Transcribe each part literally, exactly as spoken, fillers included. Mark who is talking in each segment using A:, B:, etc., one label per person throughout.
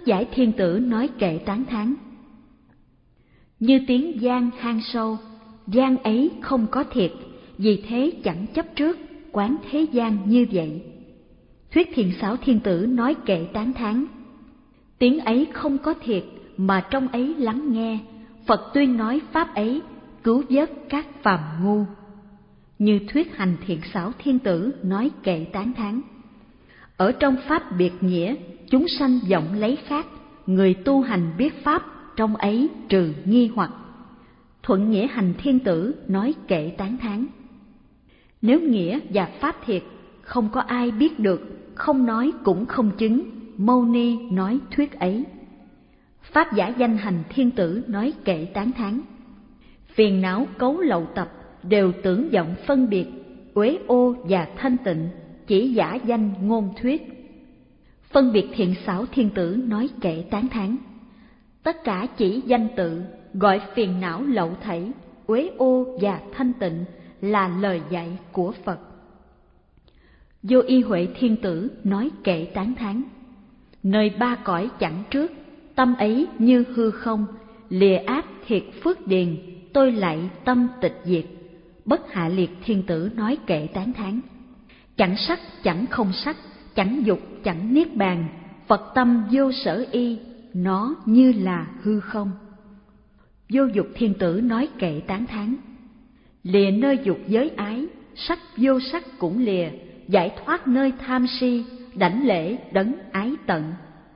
A: Giải Thiên Tử nói kệ tán thán: như tiếng giang hang sâu, giang ấy không có thiệt, vì thế chẳng chấp trước, quán thế gian như vậy. Thuyết Thiện Xảo Thiên Tử nói kệ tán thán: tiếng ấy không có thiệt, mà trong ấy lắng nghe, Phật tuyên nói pháp ấy, cứu vớt các phàm ngu. Như Thuyết Hành Thiện Xảo Thiên Tử nói kệ tán thán: ở trong pháp biệt nghĩa, chúng sanh vọng lấy khác, người tu hành biết pháp, trong ấy trừ nghi hoặc. Thuận Nghĩa Hành Thiên Tử nói kệ tán thán: nếu nghĩa và pháp thiệt, không có ai biết được, không nói cũng không chứng, Mâu Ni nói thuyết ấy. Pháp Giả Danh Hành Thiên Tử nói kệ tán thán: phiền não cấu lậu tập, đều tưởng vọng phân biệt, uế ô và thanh tịnh, chỉ giả danh ngôn thuyết. Phân Biệt Thiện Xảo Thiên Tử nói kệ tán thán: tất cả chỉ danh tự, gọi phiền não lậu thảy, uế ô và thanh tịnh là lời dạy của Phật. Vô Y Huệ Thiên Tử nói kệ tán thán: nơi ba cõi chẳng trước, tâm ấy như hư không, lìa ác thiệt phước điền, tôi lạy tâm tịch diệt. Bất Hạ Liệt Thiên Tử nói kệ tán thán: chẳng sắc chẳng không sắc, chẳng dục chẳng niết bàn, Phật tâm vô sở y, nó như là hư không. Vô Dục Thiên Tử nói kệ tán thán: lìa nơi dục giới ái, sắc vô sắc cũng lìa, giải thoát nơi tham si, đảnh lễ đấng ái tận.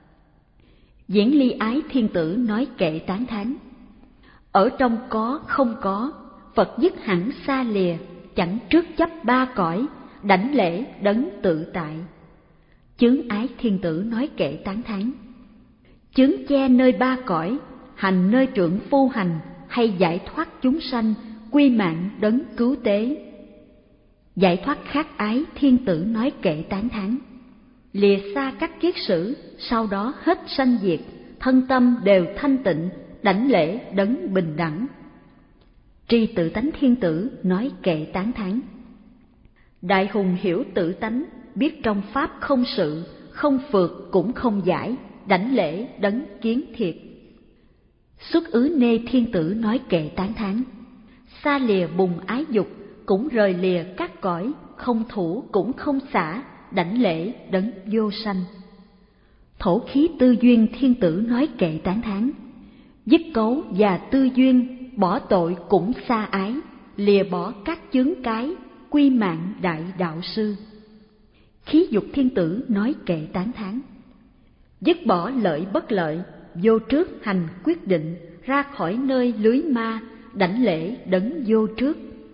A: Diễn Ly Ái Thiên Tử nói kệ tán thán: ở trong có không có, Phật dứt hẳn xa lìa, chẳng trước chấp ba cõi, đảnh lễ đấng tự tại. Chướng Ái Thiên Tử nói kệ tán thán: chướng che nơi ba cõi, hành nơi trượng phu hành, hay giải thoát chúng sanh, quy mạng đấng cứu tế. Giải thoát khát ái Thiên Tử nói kệ tán thán: lìa xa các kiết sử, sau đó hết sanh diệt, thân tâm đều thanh tịnh, đảnh lễ đấng bình đẳng. Tri Tự Tánh Thiên Tử nói kệ tán thán: đại hùng hiểu tự tánh, biết trong pháp không sự, không phượt cũng không giải, đảnh lễ đấng kiến thiệt. Xuất Ứ Nê Thiên Tử nói kệ tán thán: xa lìa bùng ái dục, cũng rời lìa các cõi, không thủ cũng không xả, đảnh lễ đấng vô sanh. Thổ Khí Tư Duyên Thiên Tử nói kệ tán thán: dứt cấu và tư duyên, bỏ tội cũng xa ái, lìa bỏ các chướng cái, quy mạng đại đạo sư. Khí Dục Thiên Tử nói kệ tán thán: dứt bỏ lợi bất lợi, vô trước hành quyết định, ra khỏi nơi lưới ma, đảnh lễ đấng vô trước.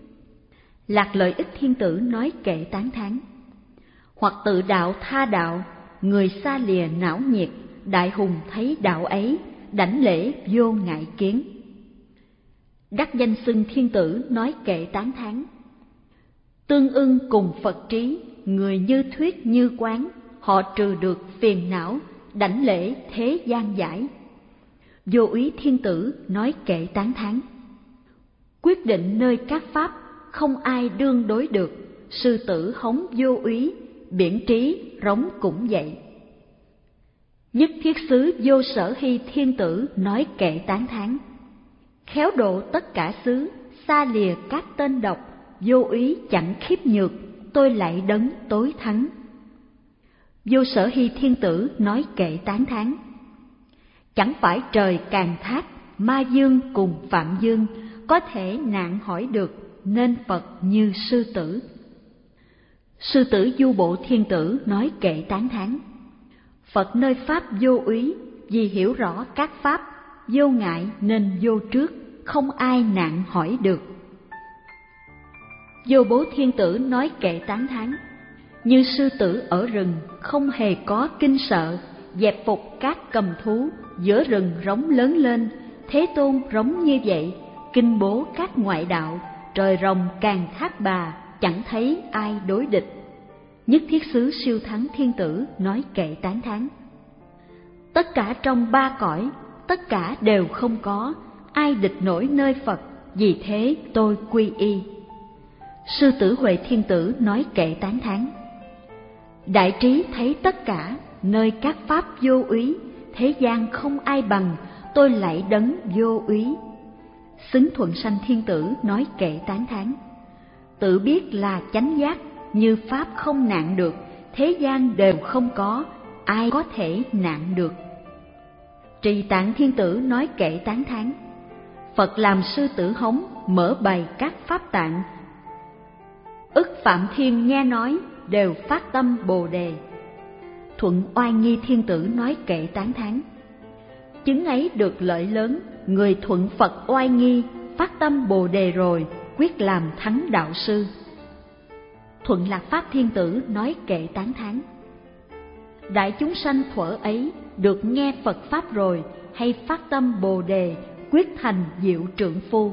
A: Lạc Lợi Ích Thiên Tử nói kệ tán thán: hoặc tự đạo tha đạo, người xa lìa não nhiệt, đại hùng thấy đạo ấy, đảnh lễ vô ngại kiến. Đắc Danh Xưng Thiên Tử nói kệ tán thán: tương ưng cùng Phật trí, người như thuyết như quán, họ trừ được phiền não, đảnh lễ thế gian giải. Vô Úy Thiên Tử nói kệ tán thán: quyết định nơi các pháp, không ai đương đối được, sư tử hống vô úy, biển trí rống cũng vậy. Nhất Thiết Xứ Vô Sở Hy Thiên Tử nói kệ tán thán: khéo độ tất cả xứ, xa lìa các tên độc, vô úy chẳng khiếp nhược, tôi lại đấng tối thắng. Vô Sở Hy Thiên Tử nói kệ tán thán: chẳng phải trời càng thác, ma dương cùng phạm dương, có thể nạn hỏi được, nên Phật như sư tử. Sư Tử Du Bộ Thiên Tử nói kệ tán thán: Phật nơi pháp vô úy, vì hiểu rõ các pháp, vô ngại nên vô trước, không ai nạn hỏi được. Vô Bố Thiên Tử nói kệ tán thán: như sư tử ở rừng, không hề có kinh sợ, dẹp phục các cầm thú, giữa rừng rống lớn lên, Thế Tôn rống như vậy, kinh bố các ngoại đạo, trời rồng càng thác bà, chẳng thấy ai đối địch. Nhất Thiết Xứ Siêu Thắng Thiên Tử nói kệ tán thán: tất cả trong ba cõi, tất cả đều không có, ai địch nổi nơi Phật, vì thế tôi quy y. Sư Tử Huệ Thiên Tử nói kệ tán thán: đại trí thấy tất cả, nơi các pháp vô úy, thế gian không ai bằng, tôi lạy đấng vô úy. Xứng Thuận Sanh Thiên Tử nói kệ tán thán: tự biết là chánh giác, như pháp không nạn được, thế gian đều không có, ai có thể nạn được. Trì Tạng Thiên Tử nói kệ tán thán: Phật làm sư tử hống, mở bày các pháp tạng, ức Phạm Thiên nghe nói, đều phát tâm Bồ Đề. Thuận Oai Nghi Thiên Tử nói kệ tán thán: chứng ấy được lợi lớn, người thuận Phật Oai Nghi, phát tâm Bồ Đề rồi, quyết làm thắng đạo sư. Thuận Lạc Pháp Thiên Tử nói kệ tán thán: đại chúng sanh thuở ấy được nghe Phật Pháp rồi, hay phát tâm Bồ Đề, quyết thành diệu trượng phu.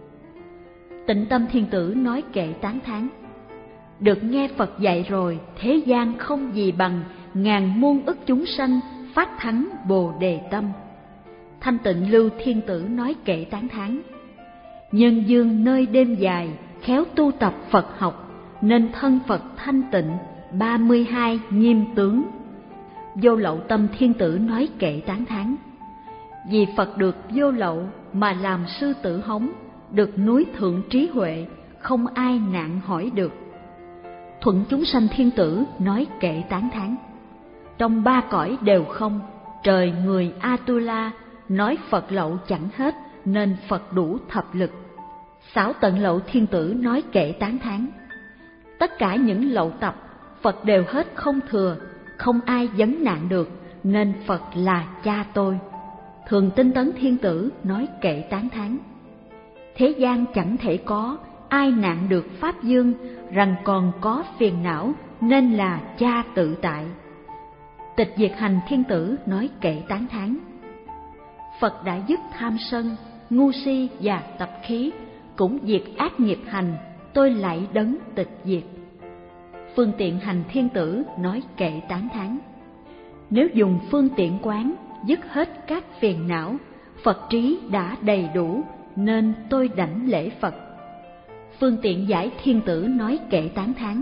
A: Tịnh Tâm Thiên Tử nói kệ tán thán: được nghe Phật dạy rồi, thế gian không gì bằng, ngàn muôn ức chúng sanh phát thắng Bồ Đề tâm. Thanh Tịnh Lưu Thiên Tử nói kệ tán thán: nhân dương nơi đêm dài, khéo tu tập Phật học, nên thân Phật thanh tịnh, ba mươi hai nghiêm tướng. Vô Lậu Tâm Thiên Tử nói kệ tán thán: vì Phật được vô lậu mà làm sư tử hống, được núi thượng trí huệ, không ai nạn hỏi được. Thuận Chúng Sanh Thiên Tử nói kệ tán thán: trong ba cõi đều không, trời người Atula, nói Phật lậu chẳng hết, nên Phật đủ thập lực. Xảo Tận Lậu Thiên Tử nói kệ tán thán: tất cả những lậu tập, Phật đều hết không thừa, không ai vấn nạn được, nên Phật là cha tôi. Thường Tinh Tấn Thiên Tử nói kệ tán thán: thế gian chẳng thể có, ai nạn được Pháp Dương, rằng còn có phiền não, nên là cha tự tại. Tịch Diệt Hành Thiên Tử nói kệ tán thán: Phật đã dứt tham sân, ngu si và tập khí, cũng diệt ác nghiệp hành, tôi lạy đấng tịch diệt. Phương Tiện Hành Thiên Tử nói kệ tán thán: nếu dùng phương tiện quán, dứt hết các phiền não, Phật trí đã đầy đủ, nên tôi đảnh lễ Phật. Phương Tiện Giải Thiên Tử nói kệ tán thán: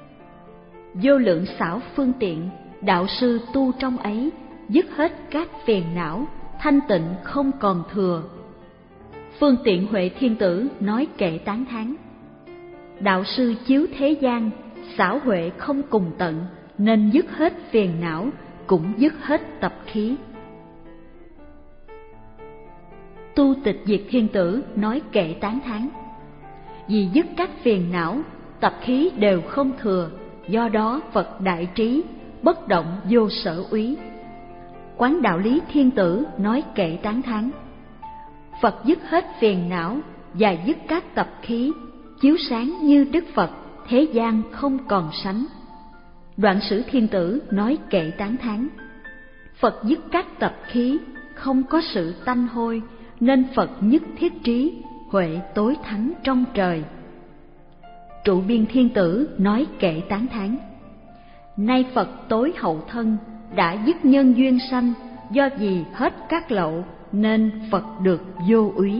A: vô lượng xảo phương tiện, đạo sư tu trong ấy, dứt hết các phiền não, thanh tịnh không còn thừa. Phương Tiện Huệ Thiên Tử nói kệ tán thán: đạo sư chiếu thế gian, xảo huệ không cùng tận, nên dứt hết phiền não, cũng dứt hết tập khí. Tu Tịch Diệt Thiên Tử nói kệ tán thán: vì dứt các phiền não, tập khí đều không thừa, do đó Phật đại trí, bất động vô sở úy. Quán Đạo Lý Thiên Tử nói kệ tán thán: Phật dứt hết phiền não và dứt các tập khí, chiếu sáng như Đức Phật, thế gian không còn sánh. Đoạn Sử Thiên Tử nói kệ tán thán: Phật dứt các tập khí, không có sự tanh hôi, nên Phật nhất thiết trí, huệ tối thắng trong trời. Trụ Biên Thiên Tử nói kệ tán thán: nay Phật tối hậu thân, đã dứt nhân duyên sanh, do vì hết các lậu, nên Phật được vô úy.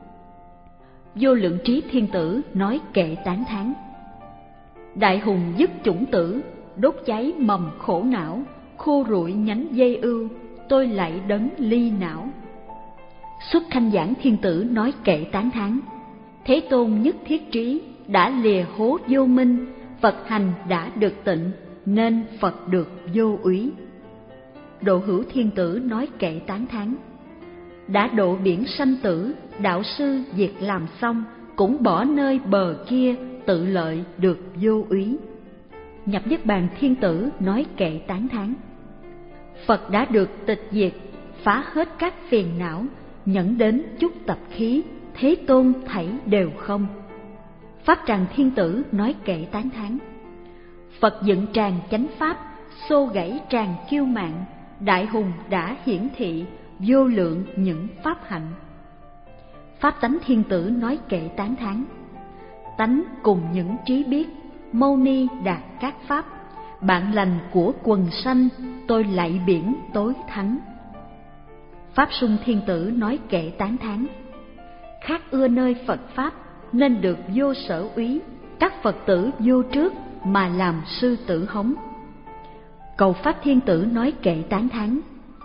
A: Vô Lượng Trí Thiên Tử nói kệ tán thán: đại hùng dứt chủng tử, đốt cháy mầm khổ não, khô rụi nhánh dây ưu, tôi lạy đấng ly não. Xuất Khanh Giảng Thiên Tử nói kệ tán thán: Thế Tôn nhất thiết trí, đã lìa hố vô minh, Phật hành đã được tịnh, nên Phật được vô úy. Độ Hữu Thiên Tử nói kệ tán thán: đã độ biển sanh tử, đạo sư việc làm xong, cũng bỏ nơi bờ kia, tự lợi được vô úy. Nhập Niết Bàn Thiên Tử nói kệ tán thán: Phật đã được tịch diệt, phá hết các phiền não, nhẫn đến chút tập khí, Thế Tôn thảy đều không. Pháp Tràng Thiên Tử nói kệ tán thán: Phật dựng tràng chánh pháp, xô gãy tràng kiêu mạn, đại hùng đã hiển thị, vô lượng những pháp hạnh. Pháp Tánh Thiên Tử nói kệ tán thán: tánh cùng những trí biết, mâu ni đạt các pháp, bạn lành của quần sanh, tôi lạy biển tối thắng. Pháp Sung Thiên Tử nói kệ tán thán: khác ưa nơi Phật pháp, nên được vô sở úy, các Phật tử vô trước mà làm sư tử hống. Cầu Pháp Thiên Tử nói kệ tán thán: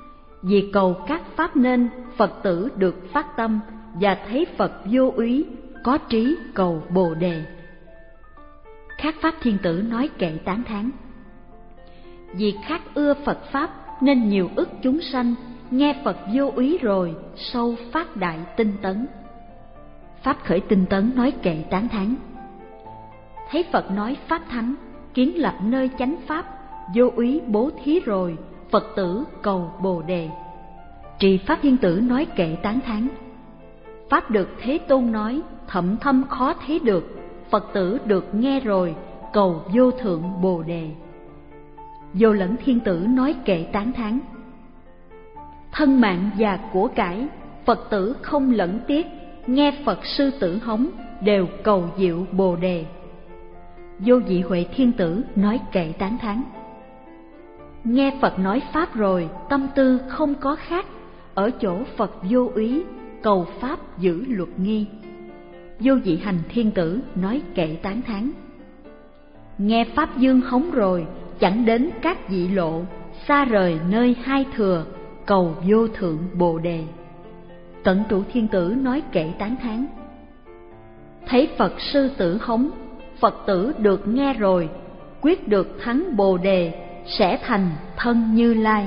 A: Vì cầu các pháp nên, Phật tử được phát tâm và thấy Phật vô úy, có trí cầu Bồ đề. Khác pháp thiên tử nói kệ tán thán: vì khác ưa Phật pháp nên nhiều ức chúng sanh nghe Phật vô úy rồi sâu phát đại tinh tấn. Pháp khởi tinh tấn nói kệ tán thán: thấy Phật nói pháp thắng, kiến lập nơi chánh pháp, vô úy bố thí rồi, Phật tử cầu Bồ đề. Trì pháp thiên tử nói kệ tán thán: pháp được Thế Tôn nói, thậm thâm khó thấy được, Phật tử được nghe rồi, cầu vô thượng Bồ đề. Vô lẫn thiên tử nói kệ tán thán: thân mạng và của cải, Phật tử không lẫn tiếc, nghe Phật sư tử hống, đều cầu diệu Bồ đề. Vô dị huệ thiên tử nói kệ tán thán: nghe Phật nói pháp rồi, tâm tư không có khác, ở chỗ Phật vô úy, cầu pháp giữ luật nghi. Vô dị hành thiên tử nói kệ tán thán: nghe pháp dương hống rồi, chẳng đến các dị lộ, xa rời nơi hai thừa, cầu vô thượng Bồ đề. Tận trụ thiên tử nói kệ tán thán: thấy Phật sư tử hống, Phật tử được nghe rồi, quyết được thắng Bồ đề, sẽ thành thân Như Lai.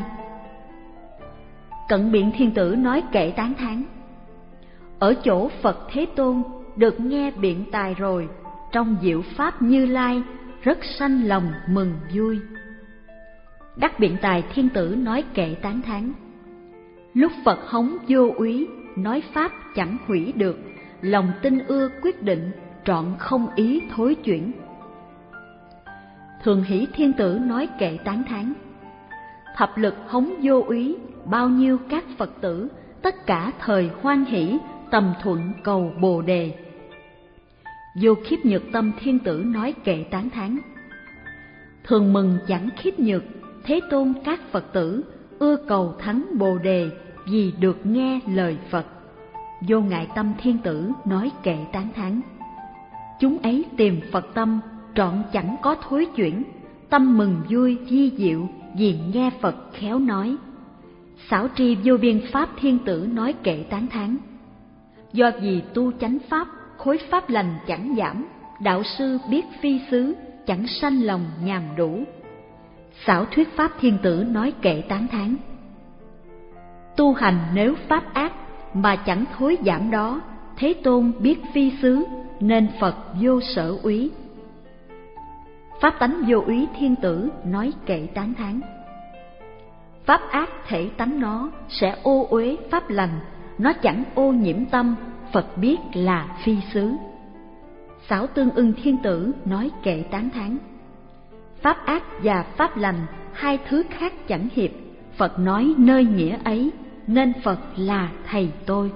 A: Cận biện thiên tử nói kệ tán thán: ở chỗ Phật Thế Tôn được nghe biện tài rồi, trong diệu pháp Như Lai rất sanh lòng mừng vui. Đắc biện tài thiên tử nói kệ tán thán: lúc Phật hống vô úy, nói pháp chẳng hủy được, lòng tin ưa quyết định, trọn không ý thối chuyển. Thường hỷ thiên tử nói kệ tán thán: thập lực hống vô úy, bao nhiêu các Phật tử, tất cả thời hoan hỷ, tầm thuận cầu Bồ đề. Vô khiếp nhược tâm thiên tử nói kệ tán thán: thường mừng chẳng khiếp nhược, Thế Tôn các Phật tử, ưa cầu thắng Bồ đề, vì được nghe lời Phật. Vô ngại tâm thiên tử nói kệ tán thán: chúng ấy tìm Phật tâm, trọn chẳng có thối chuyển, tâm mừng vui vi diệu, vì nghe Phật khéo nói. Xảo tri vô biên pháp thiên tử nói kệ tán thán: do vì tu chánh pháp, khối pháp lành chẳng giảm, đạo sư biết phi xứ, chẳng sanh lòng nhàm đủ. Xảo thuyết pháp thiên tử nói kệ tán thán: tu hành nếu pháp ác mà chẳng thối giảm đó, Thế Tôn biết phi xứ, nên Phật vô sở úy. Pháp tánh vô úy thiên tử nói kệ tán thán: pháp ác thể tánh nó sẽ ô uế pháp lành, nó chẳng ô nhiễm tâm, Phật biết là phi xứ. Xảo tương ưng thiên tử nói kệ tán thán: pháp ác và pháp lành hai thứ khác chẳng hiệp, Phật nói nơi nghĩa ấy, nên Phật là thầy tôi.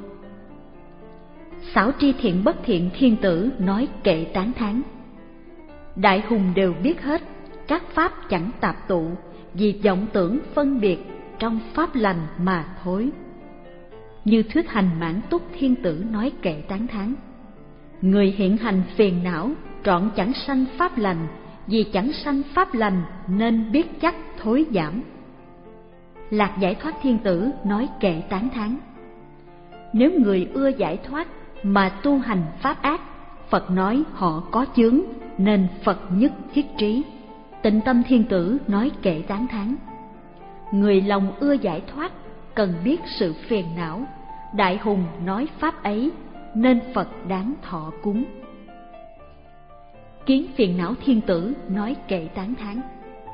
A: Xảo tri thiện bất thiện thiên tử nói kệ tán thán: đại hùng đều biết hết, các pháp chẳng tạp tụ, vì vọng tưởng phân biệt, trong pháp lành mà thối. Như thuyết hành mãn túc thiên tử nói kệ tán thán: người hiện hành phiền não, trọn chẳng sanh pháp lành, vì chẳng sanh pháp lành nên biết chắc thối giảm. Lạc giải thoát thiên tử nói kệ tán thán: nếu người ưa giải thoát mà tu hành pháp ác, Phật nói họ có chướng, nên Phật nhất thiết trí. Tịnh tâm thiên tử nói kệ tán thán: người lòng ưa giải thoát, cần biết sự phiền não, đại hùng nói pháp ấy, nên Phật đáng thọ cúng. Kiến phiền não thiên tử nói kệ tán thán: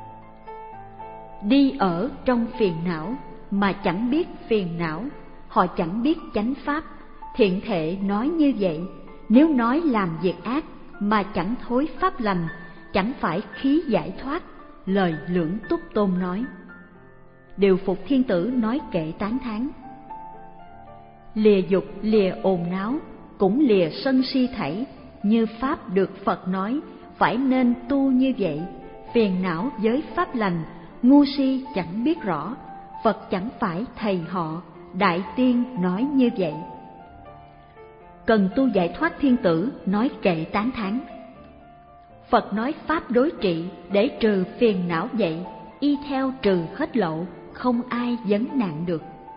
A: đi ở trong phiền não mà chẳng biết phiền não, họ chẳng biết chánh pháp. Thiện thệ nói như vậy, nếu nói làm việc ác mà chẳng thối pháp lành, chẳng phải khí giải thoát. Lời Lưỡng Túc Tôn nói. Điều phục thiên tử nói kệ tán thán: lìa dục lìa ồn náo, cũng lìa sân si thảy, như pháp được Phật nói, phải nên tu như vậy. Phiền não với pháp lành, ngu si chẳng biết rõ, Phật chẳng phải thầy họ, đại tiên nói như vậy. Cần tu giải thoát thiên tử nói kệ tán thán: Phật nói pháp đối trị để trừ phiền não vậy, y theo trừ hết lộ, không ai vấn nạn được.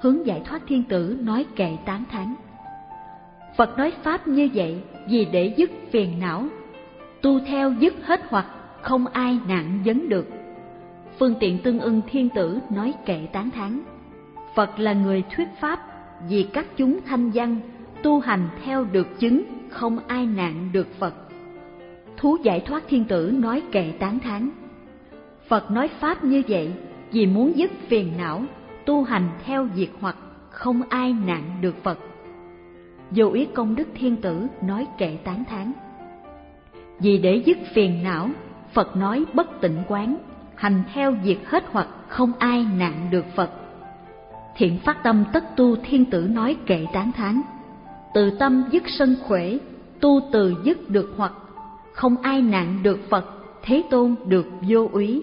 A: hướng giải thoát thiên tử nói kệ tán thán. Phật nói pháp như vậy vì để dứt phiền não, tu theo dứt hết hoặc, không ai nạn vấn được. Phương tiện tương ưng thiên tử nói kệ tán thán. Phật là người thuyết pháp, vì các chúng thanh văn, tu hành theo được chứng, không ai nạn được Phật. Thú giải thoát thiên tử nói kệ tán thán. Phật nói pháp như vậy vì muốn dứt phiền não, tu hành theo diệt hoặc, không ai nạn được Phật. Vô ý công đức thiên tử nói kệ tán thán. Vì để dứt phiền não, Phật nói bất tịnh quán, hành theo diệt hết hoặc, không ai nạn được Phật. Thiện phát tâm tất tu thiên tử nói kệ tán thán. Từ tâm dứt sân khỏe, tu từ dứt được hoặc, không ai nạn được Phật, Thế Tôn được vô úy.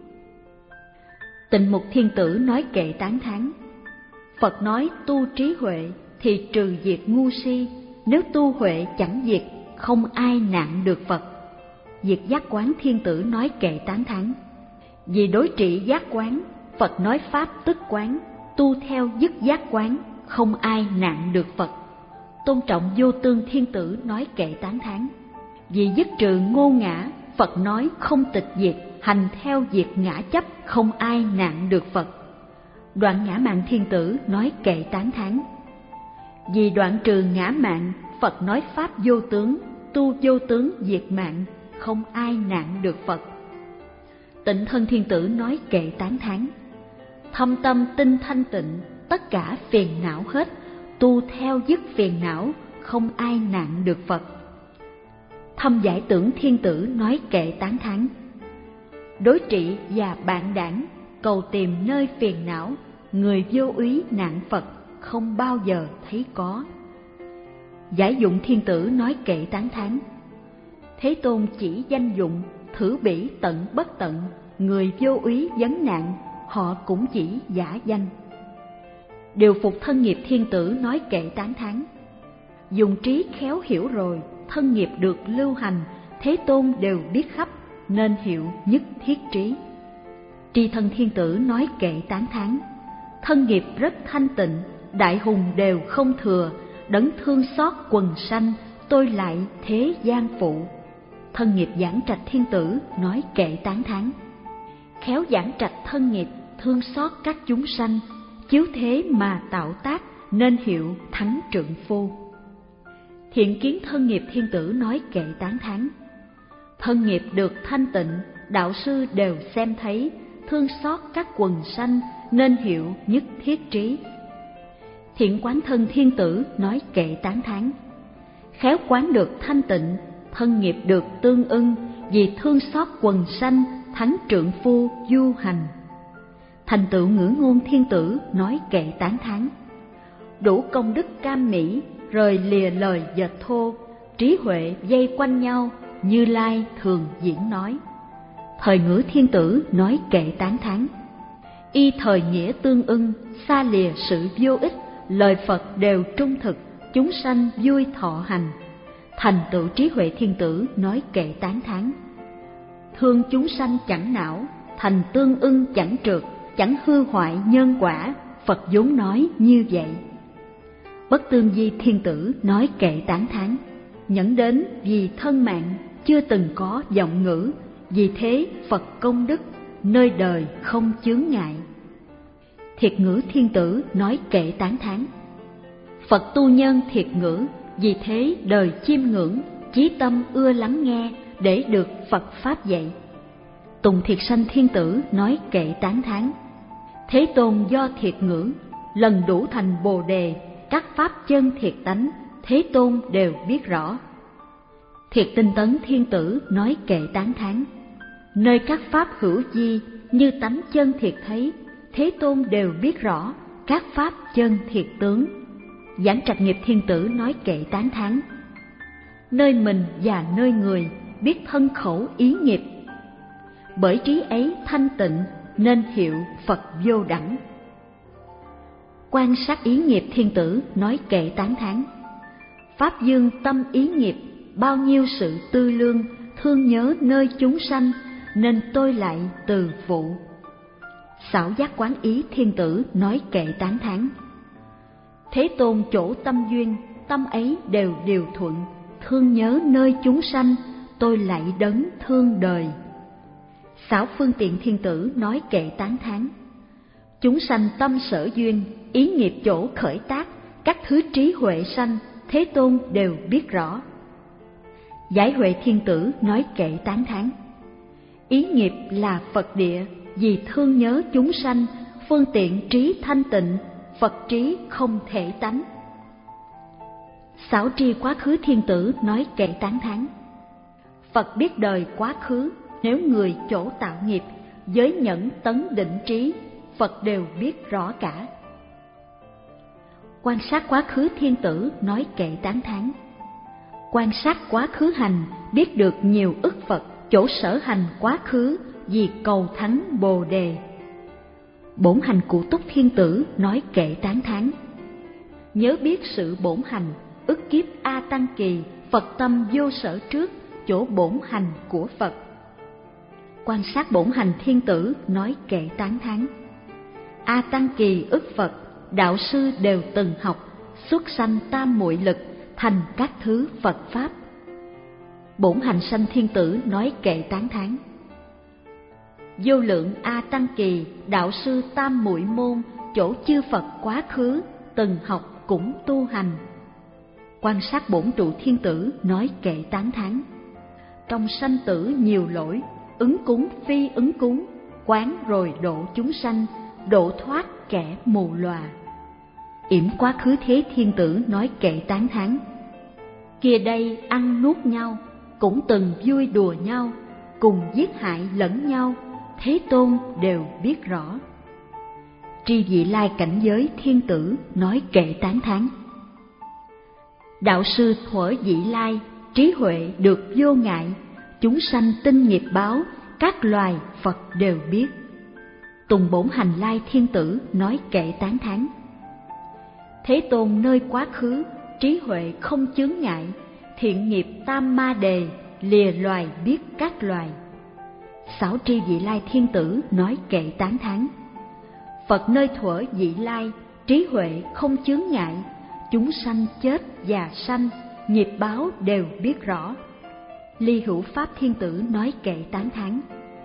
A: Tịnh mục thiên tử nói kệ tán thán. Phật nói tu trí huệ thì trừ diệt ngu si, nếu tu huệ chẳng diệt, không ai nạn được Phật. Diệt giác quán thiên tử nói kệ tán thán. Vì đối trị giác quán, Phật nói pháp tức quán, tu theo dứt giác quán, không ai nạn được Phật. Tôn trọng vô tương thiên tử nói kệ tán thán. Vì dứt trừ ngô ngã, Phật nói không tịch diệt, hành theo diệt ngã chấp, không ai nạn được Phật. Đoạn ngã mạn thiên tử nói kệ tán thán. Vì đoạn trừ ngã mạn, Phật nói pháp vô tướng, tu vô tướng diệt mạng, không ai nạn được Phật. Tịnh thân thiên tử nói kệ tán thán. Thâm tâm tinh thanh tịnh, tất cả phiền não hết, tu theo dứt phiền não, không ai nạn được Phật. Thâm giải tưởng thiên tử nói kệ tán thán. Đối trị và bạn đảng, cầu tìm nơi phiền não, người vô úy nạn Phật, không bao giờ thấy có. Giải dụng thiên tử nói kệ tán thán. Thế Tôn chỉ danh dụng, thử bỉ tận bất tận, người vô úy vấn nạn, họ cũng chỉ giả danh. Điều phục thân nghiệp thiên tử nói kệ tán thán. Dùng trí khéo hiểu rồi, thân nghiệp được lưu hành, Thế Tôn đều biết khắp, nên hiệu nhất thiết trí. Tri thân thiên tử nói kệ tán thán. Thân nghiệp rất thanh tịnh, đại hùng đều không thừa, đấng thương xót quần sanh, tôi lại thế gian phụ. Thân nghiệp giảng trạch thiên tử nói kệ tán thán. Khéo giảng trạch thân nghiệp, thương xót các chúng sanh, chiếu thế mà tạo tác, nên hiệu thắng trượng phu. Thiện kiến thân nghiệp thiên tử nói kệ tán thán. Thân nghiệp được thanh tịnh, đạo sư đều xem thấy, thương xót các quần sanh, nên hiệu nhất thiết trí. Thiện quán thân thiên tử nói kệ tán thán. Khéo quán được thanh tịnh, thân nghiệp được tương ưng, vì thương xót quần sanh, thắng trượng phu du hành. Thành tựu ngữ ngôn thiên tử nói kệ tán thán. Đủ công đức cam mỹ, rời lìa lời dệt thô, trí huệ dây quanh nhau, Như Lai thường diễn nói. Thời ngữ thiên tử nói kệ tán thán. Y thời nghĩa tương ưng, xa lìa sự vô ích, lời Phật đều trung thực, chúng sanh vui thọ hành. Thành tựu trí huệ thiên tử nói kệ tán thán. Thương chúng sanh chẳng não, thành tương ưng chẳng trượt, chẳng hư hoại nhân quả, Phật vốn nói như vậy. Bất tương di thiên tử nói kệ tán thán. Nhẫn đến vì thân mạng, chưa từng có vọng ngữ, vì thế Phật công đức, nơi đời không chướng ngại. Thiệt ngữ thiên tử nói kệ tán thán. Phật tu nhân thiệt ngữ, vì thế đời chiêm ngưỡng, chí tâm ưa lắng nghe, để được Phật Pháp dạy. Tùng thiệt sanh thiên tử nói kệ tán thán. Thế Tôn do thiệt ngữ, lần đủ thành Bồ Đề, các Pháp chân thiệt tánh, Thế Tôn đều biết rõ. Thiệt tinh tấn thiên tử nói kệ tán thán. Nơi các Pháp hữu di, như tánh chân thiệt thấy, Thế Tôn đều biết rõ, các Pháp chân thiệt tướng. Giảng trạch nghiệp thiên tử nói kệ tán thán. Nơi mình và nơi người, biết thân khẩu ý nghiệp, bởi trí ấy thanh tịnh, nên hiệu Phật vô đẳng. Quan sát ý nghiệp thiên tử nói kệ tán thán. Pháp dương tâm ý nghiệp, bao nhiêu sự tư lương, thương nhớ nơi chúng sanh, nên tôi lại từ phụ. Xảo giác quán ý thiên tử nói kệ tán thán. Thế Tôn chỗ tâm duyên, tâm ấy đều điều thuận, thương nhớ nơi chúng sanh, tôi lạy đấng thương đời. Xảo Phương Tiện Thiên Tử nói kệ tán thán: chúng sanh tâm sở duyên, ý nghiệp chỗ khởi tác, các thứ trí huệ sanh, Thế Tôn đều biết rõ. Giải Huệ Thiên Tử nói kệ tán thán: ý nghiệp là Phật địa, vì thương nhớ chúng sanh, phương tiện trí thanh tịnh, Phật trí không thể tánh. Xảo Tri Quá Khứ Thiên Tử nói kệ tán thán: Phật biết đời quá khứ, nếu người chỗ tạo nghiệp, giới nhẫn tấn định trí, Phật đều biết rõ cả. Quan sát Quá Khứ Thiên Tử nói kệ tán thán: quan sát quá khứ hành, biết được nhiều ức Phật, chỗ sở hành quá khứ, vì cầu thắng Bồ Đề. Bổn Hành Cụ Túc Thiên Tử nói kệ tán thán: nhớ biết sự bổn hành, ức kiếp A Tăng Kỳ, Phật tâm vô sở trước, chỗ bổn hành của Phật. Quan sát Bổn Hành Thiên Tử nói kệ tán thán: A Tăng Kỳ ức Phật, đạo sư đều từng học, xuất sanh tam muội lực, thành các thứ Phật Pháp. Bổn Hành Sanh Thiên Tử nói kệ tán thán: vô lượng A Tăng Kỳ, đạo sư tam muội môn, chỗ chư Phật quá khứ, từng học cũng tu hành. Quan sát Bổn Trụ Thiên Tử nói kệ tán thán: trong sanh tử nhiều lỗi, ứng cúng phi ứng cúng, quán rồi độ chúng sanh, độ thoát kẻ mù lòa. Yểm Quá Khứ Thế Thiên Tử nói kệ tán thán: kia đây ăn nuốt nhau, cũng từng vui đùa nhau, cùng giết hại lẫn nhau, Thế Tôn đều biết rõ. Tri Vị Lai Cảnh Giới Thiên Tử nói kệ tán thán: đạo sư thuở vị lai, trí huệ được vô ngại, chúng sanh tinh nghiệp báo, các loài Phật đều biết. Tùng Bổn Hành Lai Thiên Tử nói kệ tán thán: Thế Tôn nơi quá khứ, trí huệ không chướng ngại, thiện nghiệp tam ma đề, lìa loài biết các loài. Xảo Tri Vị Lai Thiên Tử nói kệ tán thán: Phật nơi thuở vị lai, trí huệ không chướng ngại, chúng sanh chết già sanh, nghiệp báo đều biết rõ. Ly Hữu Pháp Thiên Tử nói kệ tán thán: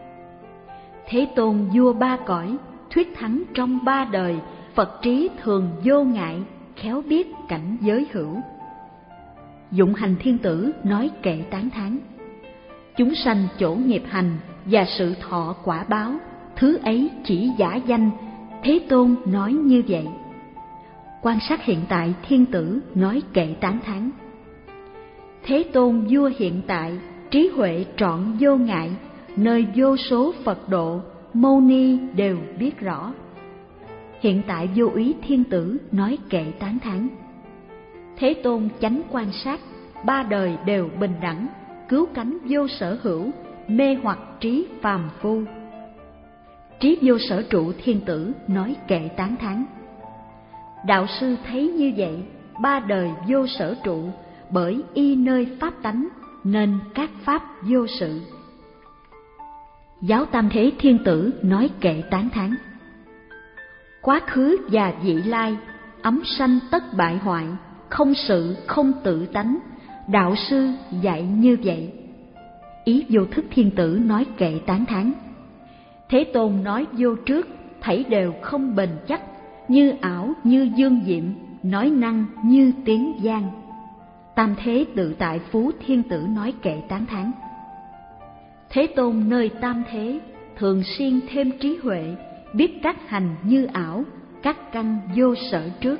A: Thế Tôn vua ba cõi, thuyết thắng trong ba đời, Phật trí thường vô ngại, khéo biết cảnh giới hữu. Dụng Hành Thiên Tử nói kệ tán thán: chúng sanh chỗ nghiệp hành và sự thọ quả báo, thứ ấy chỉ giả danh, Thế Tôn nói như vậy. Quan sát Hiện Tại Thiên Tử nói kệ tán thán: Thế Tôn vua hiện tại, trí huệ trọn vô ngại, nơi vô số Phật độ, mâu ni đều biết rõ. Hiện Tại Vô Úy Thiên Tử nói kệ tán thán: Thế Tôn chánh quan sát, ba đời đều bình đẳng, cứu cánh vô sở hữu, mê hoặc trí phàm phu. Trí Vô Sở Trụ Thiên Tử nói kệ tán thán: đạo sư thấy như vậy, ba đời vô sở trụ, bởi y nơi pháp tánh, nên các pháp vô sự. Giáo Tam Thế Thiên Tử nói kệ tán thán: quá khứ và vị lai, ấm sanh tất bại hoại, không sự không tự tánh, đạo sư dạy như vậy. Ý Vô Thức Thiên Tử nói kệ tán thán: Thế Tôn nói vô trước, thảy đều không bền chắc, như ảo như dương diệm, nói năng như tiếng giang. Tam Thế Tự Tại Phú Thiên Tử nói kệ tán thán: Thế Tôn nơi tam thế, thường siêng thêm trí huệ, biết các hành như ảo, các căn vô sở trước.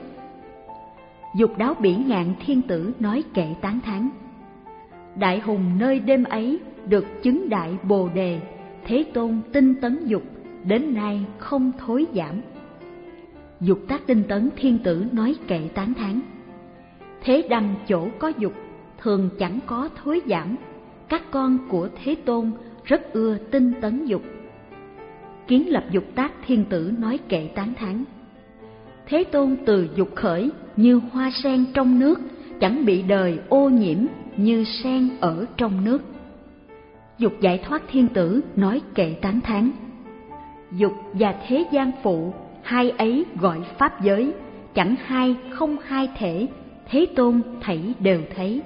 A: Dục Đáo Bỉ Ngạn Thiên Tử nói kệ tán thán: Đại hùng nơi đêm ấy, được chứng đại Bồ Đề, Thế Tôn tinh tấn dục, đến nay không thối giảm. Dục Tác Tinh Tấn Thiên Tử nói kệ tán thán: Thế Đăng chỗ có dục, thường chẳng có thối giảm, các con của Thế Tôn rất ưa tinh tấn dục. Kiến Lập Dục Tác Thiên Tử nói kệ tán thán: Thế Tôn từ dục khởi, như hoa sen trong nước, chẳng bị đời ô nhiễm, như sen ở trong nước. Dục Giải Thoát Thiên Tử nói kệ tán thán: Dục và thế gian phụ, hai ấy gọi pháp giới, chẳng hai không hai thể, Thế Tôn thảy đều thấy.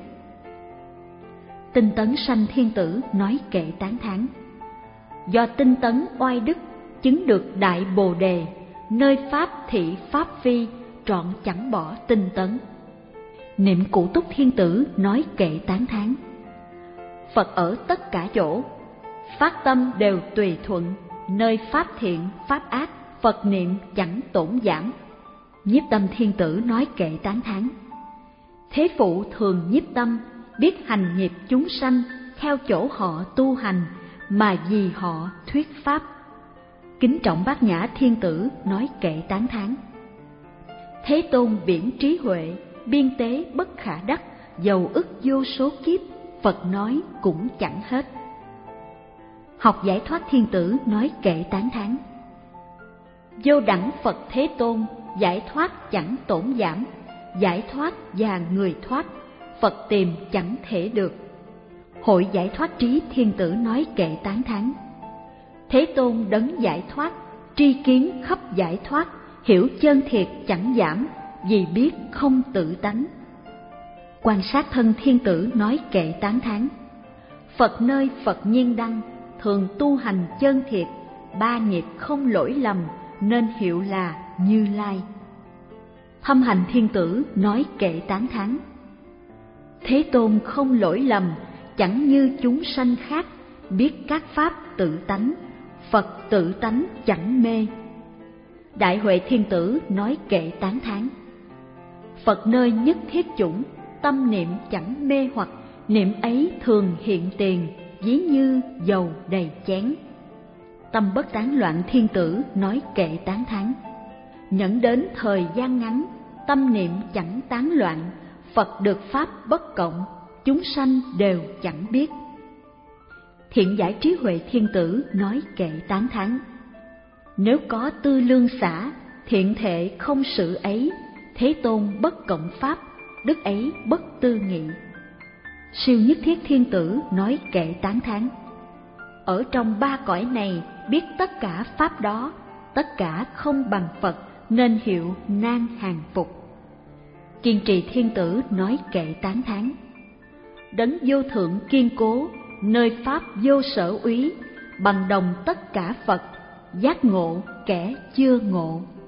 A: Tinh tấn sanh thiên tử nói kệ tán thán: do tinh tấn oai đức chứng được đại bồ đề, nơi pháp thị pháp phi trọn chẳng bỏ tinh tấn. Niệm Cụ Túc thiên tử nói kệ tán thán: Phật ở tất cả chỗ, phát tâm đều tùy thuận, nơi pháp thiện pháp ác Phật niệm chẳng tổn giảm. Nhiếp Tâm thiên tử nói kệ tán thán: thế phụ thường nhiếp tâm, biết hành nghiệp chúng sanh, theo chỗ họ tu hành, mà vì họ thuyết pháp. Kính Trọng Bát Nhã thiên tử nói kệ tán thán: Thế Tôn biển trí huệ, biên tế bất khả đắc, dầu ức vô số kiếp, Phật nói cũng chẳng hết. Học Giải Thoát thiên tử nói kệ tán thán: vô đẳng Phật Thế Tôn, giải thoát chẳng tổn giảm, giải thoát và người thoát, Phật tìm chẳng thể được. Hội Giải Thoát trí thiên tử nói kệ tán thán: Thế Tôn đấng giải thoát, tri kiến khắp giải thoát, hiểu chân thiệt chẳng giảm, vì biết không tự tánh. Quan Sát thân thiên tử nói kệ tán thán: Phật nơi Phật nhiên đăng, thường tu hành chân thiệt, ba nghiệp không lỗi lầm, nên hiệu là Như Lai. Thâm Hành thiên tử nói kệ tán thán: Thế Tôn không lỗi lầm, chẳng như chúng sanh khác, biết các pháp tự tánh, Phật tự tánh chẳng mê. Đại Huệ thiên tử nói kệ tán thán: Phật nơi nhất thiết chủng, tâm niệm chẳng mê hoặc, niệm ấy thường hiện tiền, ví như dầu đầy chén. Tâm Bất Tán Loạn thiên tử nói kệ tán thán: nhẫn đến thời gian ngắn, tâm niệm chẳng tán loạn, Phật được pháp bất cộng, chúng sanh đều chẳng biết. Thiện Giải Trí Huệ thiên tử nói kệ tán thán: nếu có tư lương xả, thiện thệ không sự ấy, Thế Tôn bất cộng pháp, đức ấy bất tư nghị. Siêu Nhất Thiết thiên tử nói kệ tán thán: ở trong ba cõi này biết tất cả pháp đó, tất cả không bằng Phật, nên hiệu nan hàng phục. Kiên Trì thiên tử nói kệ tán thán: đấng vô thượng kiên cố, nơi pháp vô sở úy, bằng đồng tất cả Phật, giác ngộ kẻ chưa ngộ.